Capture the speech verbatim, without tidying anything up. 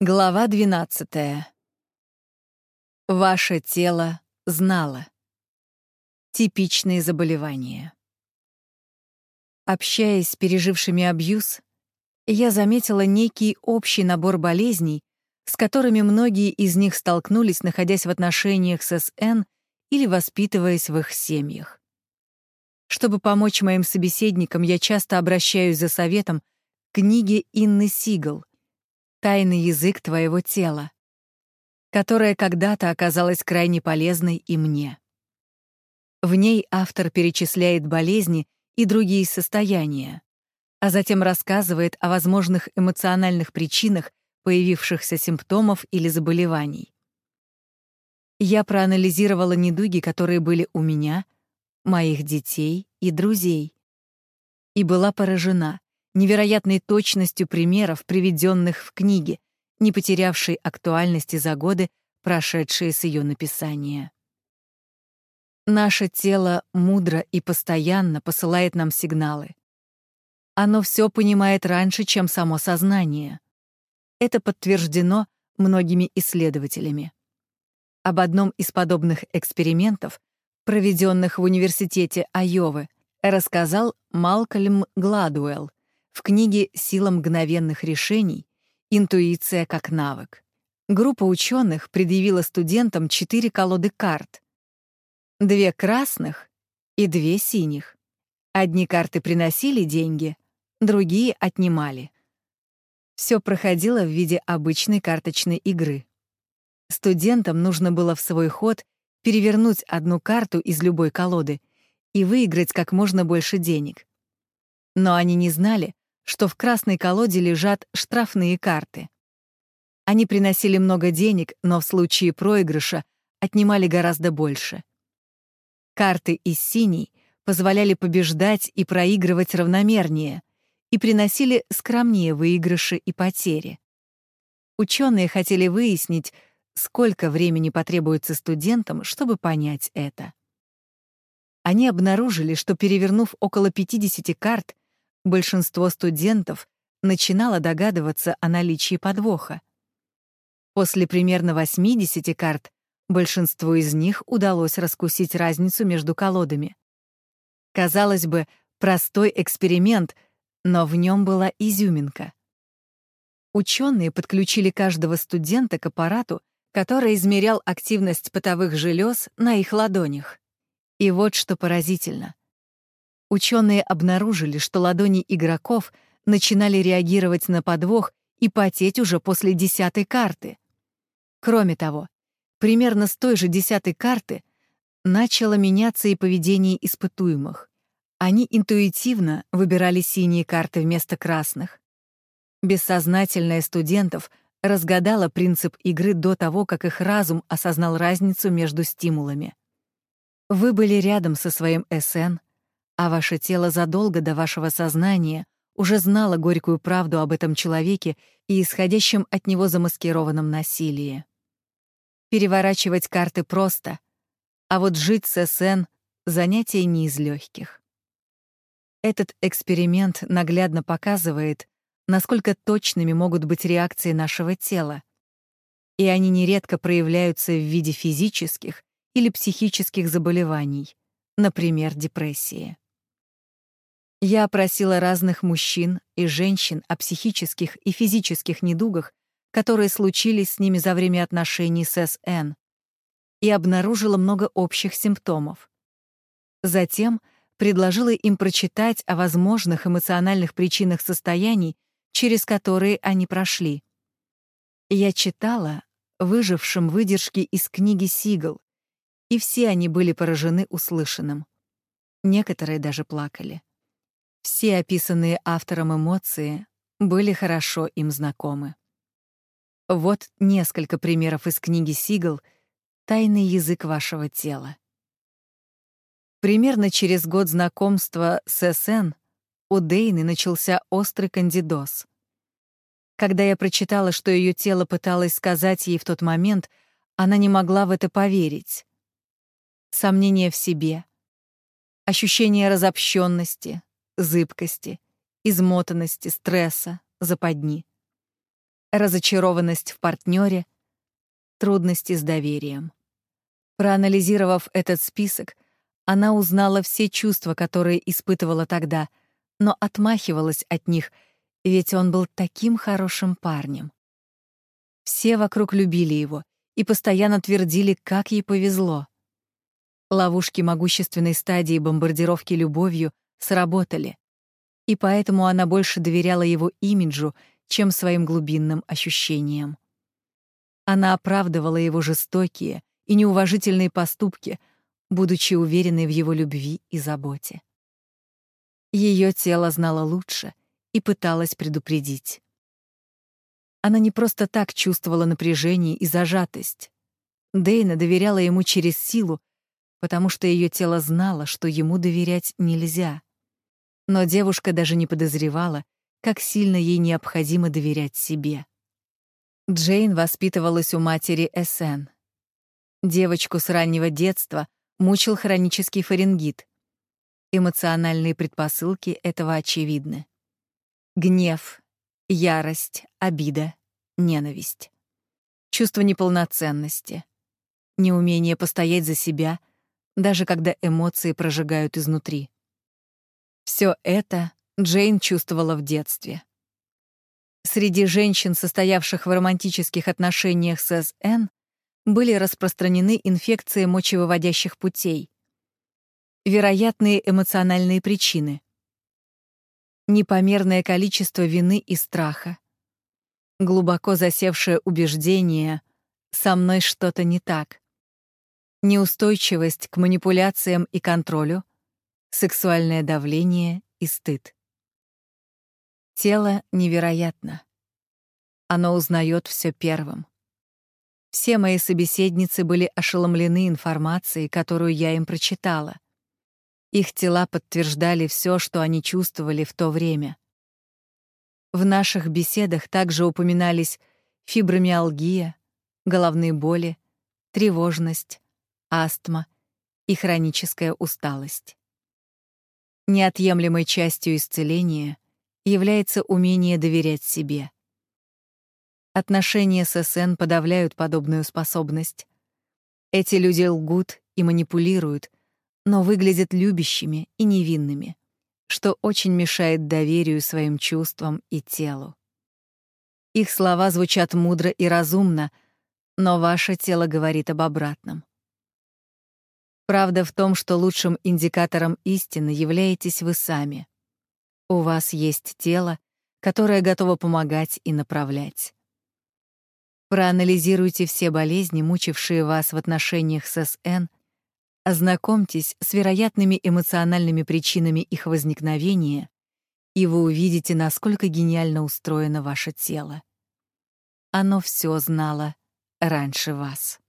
Глава двенадцатая. Ваше тело знало. Типичные заболевания. Общаясь с пережившими абьюз, я заметила некий общий набор болезней, с которыми многие из них столкнулись, находясь в отношениях с эс эн или воспитываясь в их семьях. Чтобы помочь моим собеседникам, я часто обращаюсь за советом к книге Инны Сигал «Тайный язык твоего тела», которая когда-то оказалась крайне полезной и мне. В ней автор перечисляет болезни и другие состояния, а затем рассказывает о возможных эмоциональных причинах появившихся симптомов или заболеваний. Я проанализировала недуги, которые были у меня, моих детей и друзей, и была поражена невероятной точностью примеров, приведенных в книге, не потерявшей актуальности за годы, прошедшие с ее написания. Наше тело мудро и постоянно посылает нам сигналы. Оно все понимает раньше, чем само сознание. Это подтверждено многими исследователями. Об одном из подобных экспериментов, проведенных в университете Айовы, рассказал Малкольм Гладуэлл в книге «Сила мгновенных решений. Интуиция как навык». Группа ученых предъявила студентам четыре колоды карт. Две красных и две синих. Одни карты приносили деньги, другие отнимали. Все проходило в виде обычной карточной игры. Студентам нужно было в свой ход перевернуть одну карту из любой колоды и выиграть как можно больше денег. Но они не знали, что в красной колоде лежат штрафные карты. Они приносили много денег, но в случае проигрыша отнимали гораздо больше. Карты из синей позволяли побеждать и проигрывать равномернее и приносили скромнее выигрыши и потери. Ученые хотели выяснить, сколько времени потребуется студентам, чтобы понять это. Они обнаружили, что, перевернув около пятидесяти карт, большинство студентов начинало догадываться о наличии подвоха. После примерно восьмидесяти карт большинству из них удалось раскусить разницу между колодами. Казалось бы, простой эксперимент, но в нем была изюминка. Ученые подключили каждого студента к аппарату, который измерял активность потовых желез на их ладонях. И вот что поразительно. Ученые обнаружили, что ладони игроков начинали реагировать на подвох и потеть уже после десятой карты. Кроме того, примерно с той же десятой карты начало меняться и поведение испытуемых. Они интуитивно выбирали синие карты вместо красных. Бессознательное студентов разгадало принцип игры до того, как их разум осознал разницу между стимулами. Вы были рядом со своим эс эн, а ваше тело задолго до вашего сознания уже знало горькую правду об этом человеке и исходящем от него замаскированном насилии. Переворачивать карты просто, а вот жить с эс эн — занятие не из легких. Этот эксперимент наглядно показывает, насколько точными могут быть реакции нашего тела, и они нередко проявляются в виде физических или психических заболеваний, например, депрессии. Я опросила разных мужчин и женщин о психических и физических недугах, которые случились с ними за время отношений с эс эн, и обнаружила много общих симптомов. Затем предложила им прочитать о возможных эмоциональных причинах состояний, через которые они прошли. Я читала выжившим выдержки из книги Сигал, и все они были поражены услышанным. Некоторые даже плакали. Все описанные автором эмоции были хорошо им знакомы. Вот несколько примеров из книги Сигал «Тайный язык вашего тела». Примерно через год знакомства с эс эн у Дейны начался острый кандидоз. Когда я прочитала, что ее тело пыталось сказать ей в тот момент, она не могла в это поверить. Сомнения в себе, ощущение разобщенности, зыбкости, измотанности, стресса, западни. разочарованность в партнере, трудности с доверием. Проанализировав этот список, она узнала все чувства, которые испытывала тогда, но отмахивалась от них, ведь он был таким хорошим парнем. Все вокруг любили его и постоянно твердили, как ей повезло. Ловушки могущественной стадии бомбардировки любовью сработали, и поэтому она больше доверяла его имиджу, чем своим глубинным ощущениям. Она оправдывала его жестокие и неуважительные поступки, будучи уверенной в его любви и заботе. Ее тело знало лучше и пыталось предупредить. Она не просто так чувствовала напряжение и зажатость. Дейна доверяла ему через силу, потому что ее тело знало, что ему доверять нельзя. Но девушка даже не подозревала, как сильно ей необходимо доверять себе. Джейн воспитывалась у матери Эссен. Девочку с раннего детства мучил хронический фарингит. Эмоциональные предпосылки этого очевидны. Гнев, ярость, обида, ненависть. Чувство неполноценности. Неумение постоять за себя, даже когда эмоции прожигают изнутри. Все это Джейн чувствовала в детстве. Среди женщин, состоявших в романтических отношениях с Эс Эн, были распространены инфекции мочевыводящих путей. Вероятные эмоциональные причины. Непомерное количество вины и страха. Глубоко засевшее убеждение «со мной что-то не так». Неустойчивость к манипуляциям и контролю, сексуальное давление и стыд. Тело невероятно. Оно узнает все первым. Все мои собеседницы были ошеломлены информацией, которую я им прочитала. Их тела подтверждали все, что они чувствовали в то время. В наших беседах также упоминались фибромиалгия, головные боли, тревожность, астма и хроническая усталость. Неотъемлемой частью исцеления является умение доверять себе. Отношения с Эс Эн подавляют подобную способность. Эти люди лгут и манипулируют, но выглядят любящими и невинными, что очень мешает доверию своим чувствам и телу. Их слова звучат мудро и разумно, но ваше тело говорит об обратном. Правда в том, что лучшим индикатором истины являетесь вы сами. У вас есть тело, которое готово помогать и направлять. Проанализируйте все болезни, мучившие вас в отношениях с Эс Эн, ознакомьтесь с вероятными эмоциональными причинами их возникновения, и вы увидите, насколько гениально устроено ваше тело. Оно все знало раньше вас.